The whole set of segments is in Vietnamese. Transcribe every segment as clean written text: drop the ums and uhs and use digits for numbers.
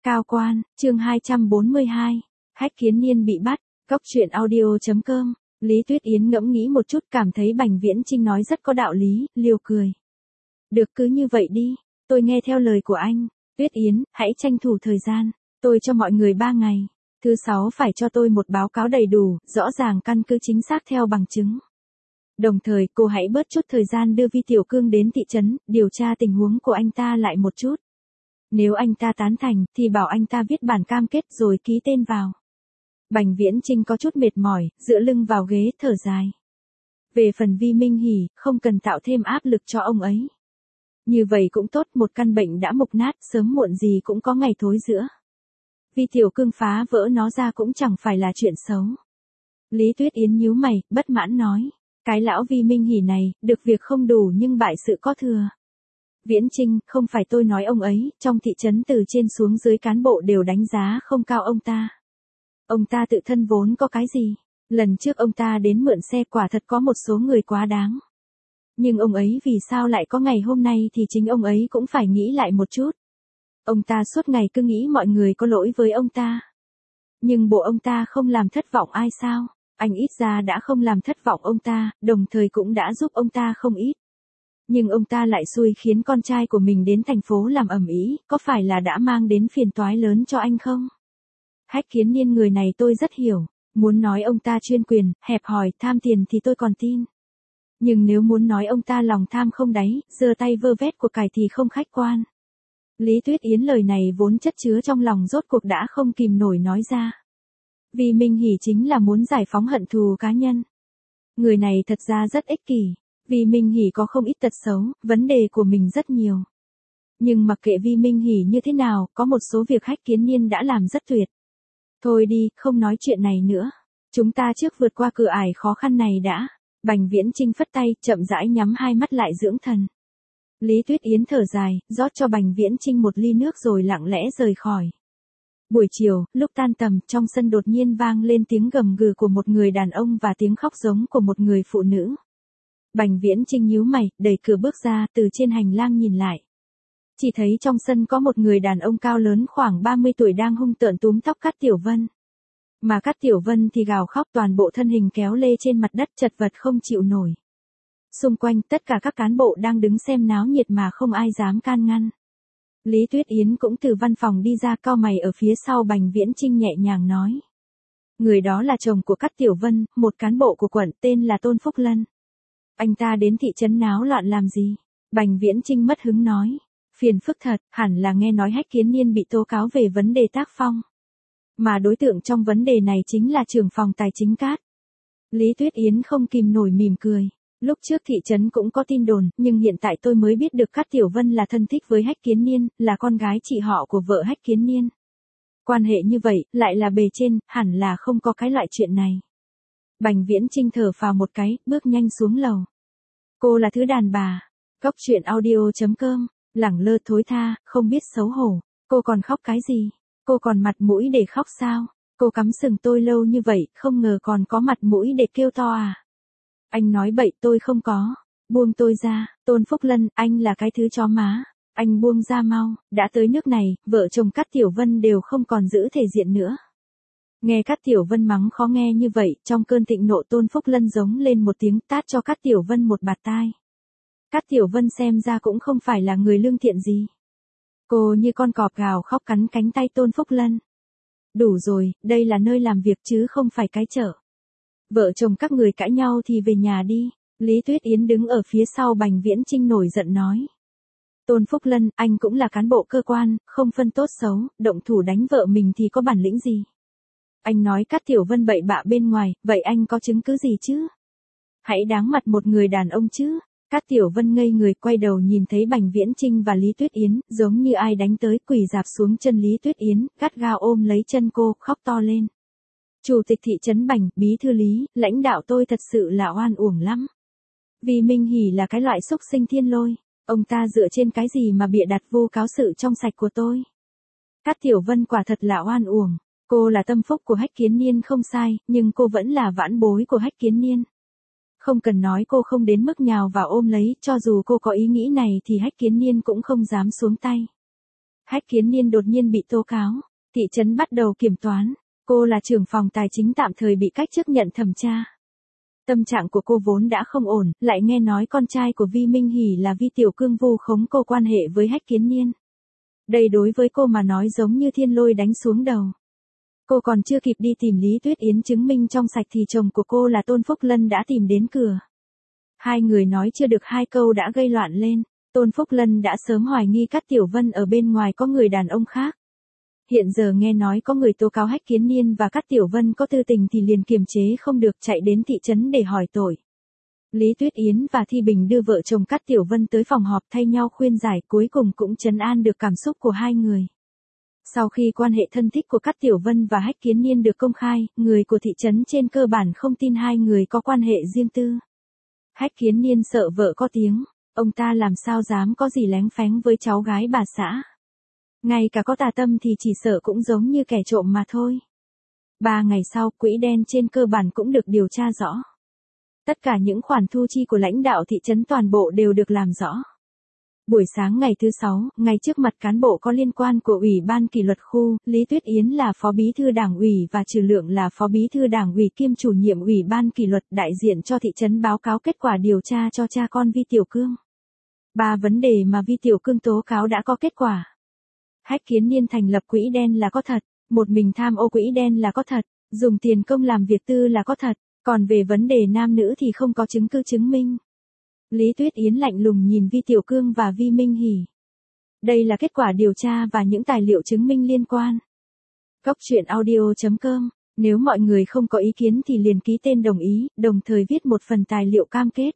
Cao quan, chương 242. Hách Kiến Niên bị bắt. Góc truyện audio.com. Lý Tuyết Yến ngẫm nghĩ một chút, cảm thấy Bành Viễn Chinh nói rất có đạo lý, liều cười. Được, cứ như vậy đi, tôi nghe theo lời của anh. Tuyết Yến, hãy tranh thủ thời gian, tôi cho mọi người 3 ngày. Thứ 6 phải cho tôi một báo cáo đầy đủ, rõ ràng, căn cứ chính xác theo bằng chứng. Đồng thời, cô hãy bớt chút thời gian đưa Vi Tiểu Cương đến thị trấn, điều tra tình huống của anh ta lại một chút. Nếu anh ta tán thành, thì bảo anh ta viết bản cam kết rồi ký tên vào. Bành Viễn Chinh có chút mệt mỏi, dựa lưng vào ghế, thở dài. Về phần Vi Minh Hỉ, không cần tạo thêm áp lực cho ông ấy. Như vậy cũng tốt, một căn bệnh đã mục nát, sớm muộn gì cũng có ngày thối rữa. Vi Tiểu Cương phá vỡ nó ra cũng chẳng phải là chuyện xấu. Lý Tuyết Yến nhíu mày, bất mãn nói. Cái lão Vi Minh Hỉ này, được việc không đủ nhưng bại sự có thừa. Viễn Chinh, không phải tôi nói ông ấy, trong thị trấn từ trên xuống dưới cán bộ đều đánh giá không cao ông ta. Ông ta tự thân vốn có cái gì? Lần trước ông ta đến mượn xe quả thật có một số người quá đáng. Nhưng ông ấy vì sao lại có ngày hôm nay thì chính ông ấy cũng phải nghĩ lại một chút. Ông ta suốt ngày cứ nghĩ mọi người có lỗi với ông ta. Nhưng bộ ông ta không làm thất vọng ai sao? Anh ít ra đã không làm thất vọng ông ta, đồng thời cũng đã giúp ông ta không ít. Nhưng ông ta lại xui khiến con trai của mình đến thành phố làm ầm ĩ, có phải là đã mang đến phiền toái lớn cho anh không? Hách Kiến Niên người này tôi rất hiểu, muốn nói ông ta chuyên quyền, hẹp hòi, tham tiền thì tôi còn tin. Nhưng nếu muốn nói ông ta lòng tham không đáy, giơ tay vơ vét của cải thì không khách quan. Lý Tuyết Yến lời này vốn chất chứa trong lòng rốt cuộc đã không kìm nổi nói ra. Vì Minh Hỉ chính là muốn giải phóng hận thù cá nhân. Người này thật ra rất ích kỷ. Vì Minh Hỉ có không ít tật xấu, vấn đề của mình rất nhiều. Nhưng mặc kệ Vi Minh Hỉ như thế nào, có một số việc Hách Kiến Niên đã làm rất tuyệt. Thôi đi, không nói chuyện này nữa. Chúng ta trước vượt qua cửa ải khó khăn này đã. Bành Viễn Chinh phất tay, chậm rãi nhắm hai mắt lại dưỡng thần. Lý Tuyết Yến thở dài, rót cho Bành Viễn Chinh một ly nước rồi lặng lẽ rời khỏi. Buổi chiều, lúc tan tầm, trong sân đột nhiên vang lên tiếng gầm gừ của một người đàn ông và tiếng khóc giống của một người phụ nữ. Bành Viễn Chinh nhíu mày, đẩy cửa bước ra, từ trên hành lang nhìn lại. Chỉ thấy trong sân có một người đàn ông cao lớn khoảng 30 tuổi đang hung tợn túm tóc Cát Tiểu Vân. Mà Cát Tiểu Vân thì gào khóc, toàn bộ thân hình kéo lê trên mặt đất, chật vật không chịu nổi. Xung quanh tất cả các cán bộ đang đứng xem náo nhiệt mà không ai dám can ngăn. Lý Tuyết Yến cũng từ văn phòng đi ra, cau mày ở phía sau Bành Viễn Chinh nhẹ nhàng nói. Người đó là chồng của Cát Tiểu Vân, một cán bộ của quận, tên là Tôn Phúc Lân. Anh ta đến thị trấn náo loạn làm gì? Bành Viễn Chinh mất hứng nói. Phiền phức thật, hẳn là nghe nói Hách Kiến Niên bị tố cáo về vấn đề tác phong. Mà đối tượng trong vấn đề này chính là trưởng phòng tài chính Cát. Lý Tuyết Yến không kìm nổi mỉm cười. Lúc trước thị trấn cũng có tin đồn, nhưng hiện tại tôi mới biết được Cát Tiểu Vân là thân thích với Hách Kiến Niên, là con gái chị họ của vợ Hách Kiến Niên. Quan hệ như vậy, lại là bề trên, hẳn là không có cái loại chuyện này. Bành Viễn Chinh thở phào một cái, bước nhanh xuống lầu. Cô là thứ đàn bà. Góc truyện audio.com. Lẳng lơ thối tha, không biết xấu hổ. Cô còn khóc cái gì? Cô còn mặt mũi để khóc sao? Cô cắm sừng tôi lâu như vậy, không ngờ còn có mặt mũi để kêu to à? Anh nói bậy, tôi không có. Buông tôi ra. Tôn Phúc Lân, anh là cái thứ chó má. Anh buông ra mau. Đã tới nước này, vợ chồng Cát Tiểu Vân đều không còn giữ thể diện nữa. Nghe Cát Tiểu Vân mắng khó nghe như vậy, trong cơn thịnh nộ Tôn Phúc Lân giống lên một tiếng, tát cho Cát Tiểu Vân một bạt tai. Cát Tiểu Vân xem ra cũng không phải là người lương thiện gì. Cô như con cọp gào khóc cắn cánh tay Tôn Phúc Lân. Đủ rồi, đây là nơi làm việc chứ không phải cái chợ. Vợ chồng các người cãi nhau thì về nhà đi. Lý Tuyết Yến đứng ở phía sau Bành Viễn Chinh nổi giận nói. Tôn Phúc Lân, anh cũng là cán bộ cơ quan, không phân tốt xấu, động thủ đánh vợ mình thì có bản lĩnh gì? Anh nói Cát Tiểu Vân bậy bạ bên ngoài, vậy anh có chứng cứ gì chứ? Hãy đáng mặt một người đàn ông chứ. Cát Tiểu Vân ngây người, quay đầu nhìn thấy Bành Viễn Chinh và Lý Tuyết Yến, giống như ai đánh tới, quỳ rạp xuống chân Lý Tuyết Yến, gắt gao ôm lấy chân cô, khóc to lên. Chủ tịch thị trấn Bành, bí thư Lý, lãnh đạo tôi thật sự là oan uổng lắm. Vì Minh Hỉ là cái loại xúc sinh thiên lôi, ông ta dựa trên cái gì mà bịa đặt vu cáo sự trong sạch của tôi? Cát Tiểu Vân quả thật là oan uổng. Cô là tâm phúc của Hách Kiến Niên không sai, nhưng cô vẫn là vãn bối của Hách Kiến Niên. Không cần nói cô không đến mức nhào vào ôm lấy, cho dù cô có ý nghĩ này thì Hách Kiến Niên cũng không dám xuống tay. Hách Kiến Niên đột nhiên bị tố cáo, thị trấn bắt đầu kiểm toán, cô là trưởng phòng tài chính tạm thời bị cách chức nhận thẩm tra. Tâm trạng của cô vốn đã không ổn, lại nghe nói con trai của Vi Minh Hỷ là Vi Tiểu Cương vu khống cô quan hệ với Hách Kiến Niên. Đây đối với cô mà nói giống như thiên lôi đánh xuống đầu. Cô còn chưa kịp đi tìm Lý Tuyết Yến chứng minh trong sạch thì chồng của cô là Tôn Phúc Lân đã tìm đến cửa. Hai người nói chưa được hai câu đã gây loạn lên, Tôn Phúc Lân đã sớm hoài nghi Cát Tiểu Vân ở bên ngoài có người đàn ông khác. Hiện giờ nghe nói có người tố cáo Hách Kiến Niên và Cát Tiểu Vân có tư tình thì liền kiềm chế không được chạy đến thị trấn để hỏi tội. Lý Tuyết Yến và Thi Bình đưa vợ chồng Cát Tiểu Vân tới phòng họp thay nhau khuyên giải, cuối cùng cũng trấn an được cảm xúc của hai người. Sau khi quan hệ thân thích của Cát Tiểu Vân và Hách Kiến Niên được công khai, người của thị trấn trên cơ bản không tin hai người có quan hệ riêng tư. Hách Kiến Niên sợ vợ có tiếng, ông ta làm sao dám có gì lén phén với cháu gái bà xã. Ngay cả có tà tâm thì chỉ sợ cũng giống như kẻ trộm mà thôi. 3 ngày sau, quỹ đen trên cơ bản cũng được điều tra rõ. Tất cả những khoản thu chi của lãnh đạo thị trấn toàn bộ đều được làm rõ. Buổi sáng ngày thứ 6, ngay trước mặt cán bộ có liên quan của Ủy ban kỷ luật khu, Lý Tuyết Yến là Phó Bí thư Đảng ủy và Trừ Lượng là Phó Bí thư Đảng ủy kiêm chủ nhiệm Ủy ban kỷ luật đại diện cho thị trấn báo cáo kết quả điều tra cho cha con Vi Tiểu Cương. 3 vấn đề mà Vi Tiểu Cương tố cáo đã có kết quả. Hách Kiến Niên thành lập quỹ đen là có thật, một mình tham ô quỹ đen là có thật, dùng tiền công làm việc tư là có thật, còn về vấn đề nam nữ thì không có chứng cứ chứng minh. Lý Tuyết Yến lạnh lùng nhìn Vi Tiểu Cương và Vi Minh Hỷ. Đây là kết quả điều tra và những tài liệu chứng minh liên quan. Góc truyện audio.com, nếu mọi người không có ý kiến thì liền ký tên đồng ý, đồng thời viết một phần tài liệu cam kết.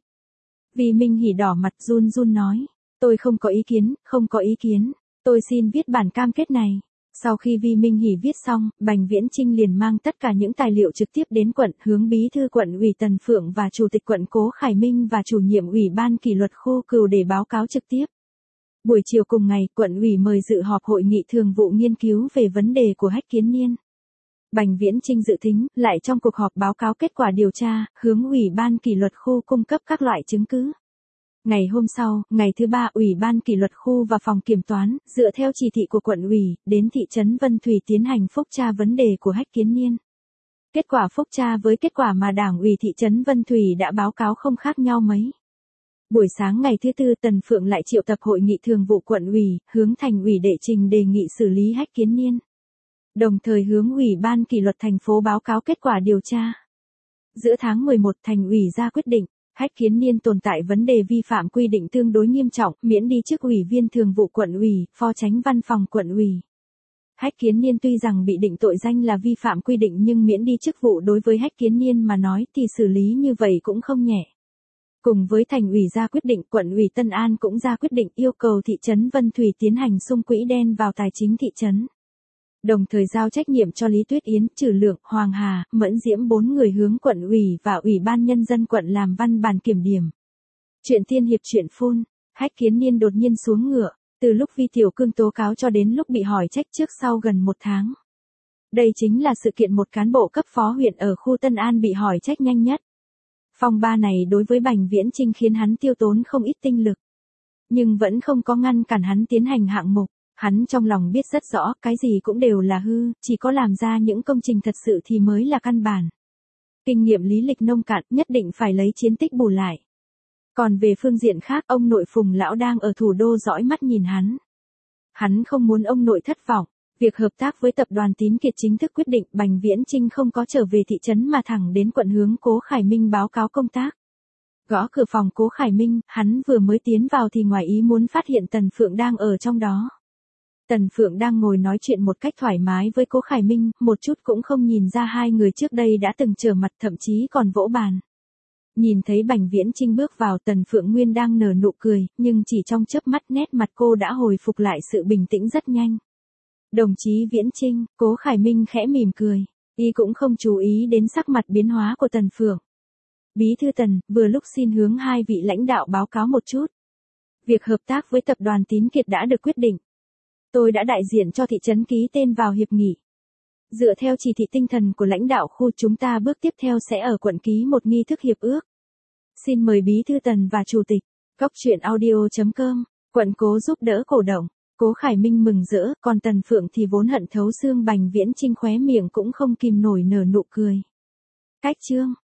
Vi Minh Hỷ đỏ mặt run run nói, tôi không có ý kiến, không có ý kiến, tôi xin viết bản cam kết này. Sau khi Vi Minh Hỷ viết xong, Bành Viễn Chinh liền mang tất cả những tài liệu trực tiếp đến quận, hướng bí thư quận ủy Tần Phượng và chủ tịch quận Cố Khải Minh và chủ nhiệm ủy ban kỷ luật khu Cừu để báo cáo trực tiếp. Buổi chiều cùng ngày, quận ủy mời dự họp hội nghị thường vụ nghiên cứu về vấn đề của Hách Kiến Niên. Bành Viễn Chinh dự thính, lại trong cuộc họp báo cáo kết quả điều tra, hướng ủy ban kỷ luật khu cung cấp các loại chứng cứ. Ngày hôm sau, ngày thứ 3, Ủy ban kỷ luật khu và phòng kiểm toán, dựa theo chỉ thị của quận ủy, đến thị trấn Vân Thủy tiến hành phúc tra vấn đề của Hách Kiến Niên. Kết quả phúc tra với kết quả mà Đảng ủy thị trấn Vân Thủy đã báo cáo không khác nhau mấy. Buổi sáng ngày thứ 4, Tần Phượng lại triệu tập hội nghị thường vụ quận ủy, hướng thành ủy đệ trình đề nghị xử lý Hách Kiến Niên. Đồng thời hướng Ủy ban kỷ luật thành phố báo cáo kết quả điều tra. Giữa tháng 11, thành ủy ra quyết định. Hách Kiến Niên tồn tại vấn đề vi phạm quy định tương đối nghiêm trọng, miễn đi chức ủy viên thường vụ quận ủy, phó chánh văn phòng quận ủy. Hách Kiến Niên tuy rằng bị định tội danh là vi phạm quy định nhưng miễn đi chức vụ đối với Hách Kiến Niên mà nói thì xử lý như vậy cũng không nhẹ. Cùng với thành ủy ra quyết định, quận ủy Tân An cũng ra quyết định yêu cầu thị trấn Vân Thủy tiến hành xung quỹ đen vào tài chính thị trấn. Đồng thời giao trách nhiệm cho Lý Tuyết Yến, Trừ Lượng, Hoàng Hà, Mẫn Diễm 4 người hướng quận ủy và Ủy ban nhân dân quận làm văn bản kiểm điểm. Chuyện tiên hiệp chuyện phun, Hách Kiến Niên đột nhiên xuống ngựa, từ lúc Vi Tiểu Cương tố cáo cho đến lúc bị hỏi trách trước sau gần 1 tháng. Đây chính là sự kiện một cán bộ cấp phó huyện ở khu Tân An bị hỏi trách nhanh nhất. Phong ba này đối với Bành Viễn Chinh khiến hắn tiêu tốn không ít tinh lực. Nhưng vẫn không có ngăn cản hắn tiến hành hạng mục. Hắn trong lòng biết rất rõ, cái gì cũng đều là hư, chỉ có làm ra những công trình thật sự thì mới là căn bản. Kinh nghiệm lý lịch nông cạn, nhất định phải lấy chiến tích bù lại. Còn về phương diện khác, ông nội Phùng lão đang ở thủ đô dõi mắt nhìn hắn. Hắn không muốn ông nội thất vọng, việc hợp tác với tập đoàn Tín Kiệt chính thức quyết định, Bành Viễn Chinh không có trở về thị trấn mà thẳng đến quận hướng Cố Khải Minh báo cáo công tác. Gõ cửa phòng Cố Khải Minh, hắn vừa mới tiến vào thì ngoài ý muốn phát hiện Tần Phượng đang ở trong đó. Tần Phượng đang ngồi nói chuyện một cách thoải mái với Cố Khải Minh, một chút cũng không nhìn ra hai người trước đây đã từng trở mặt, thậm chí còn vỗ bàn. Nhìn thấy Bành Viễn Chinh bước vào, Tần Phượng Nguyên đang nở nụ cười, nhưng chỉ trong chớp mắt nét mặt cô đã hồi phục lại sự bình tĩnh rất nhanh. Đồng chí Viễn Chinh, Cố Khải Minh khẽ mỉm cười, y cũng không chú ý đến sắc mặt biến hóa của Tần Phượng. Bí thư Tần, vừa lúc xin hướng hai vị lãnh đạo báo cáo một chút. Việc hợp tác với tập đoàn Tín Kiệt đã được quyết định. Tôi đã đại diện cho thị trấn ký tên vào hiệp nghị. Dựa theo chỉ thị tinh thần của lãnh đạo khu, chúng ta bước tiếp theo sẽ ở quận ký một nghi thức hiệp ước. Xin mời Bí thư Tần và Chủ tịch. Góc truyện audio.com, quận Cố giúp đỡ cổ động. Cố Khải Minh mừng rỡ, còn Tần Phượng thì vốn hận thấu xương. Bành Viễn Chinh khóe miệng cũng không kìm nổi nở nụ cười. Cách chương.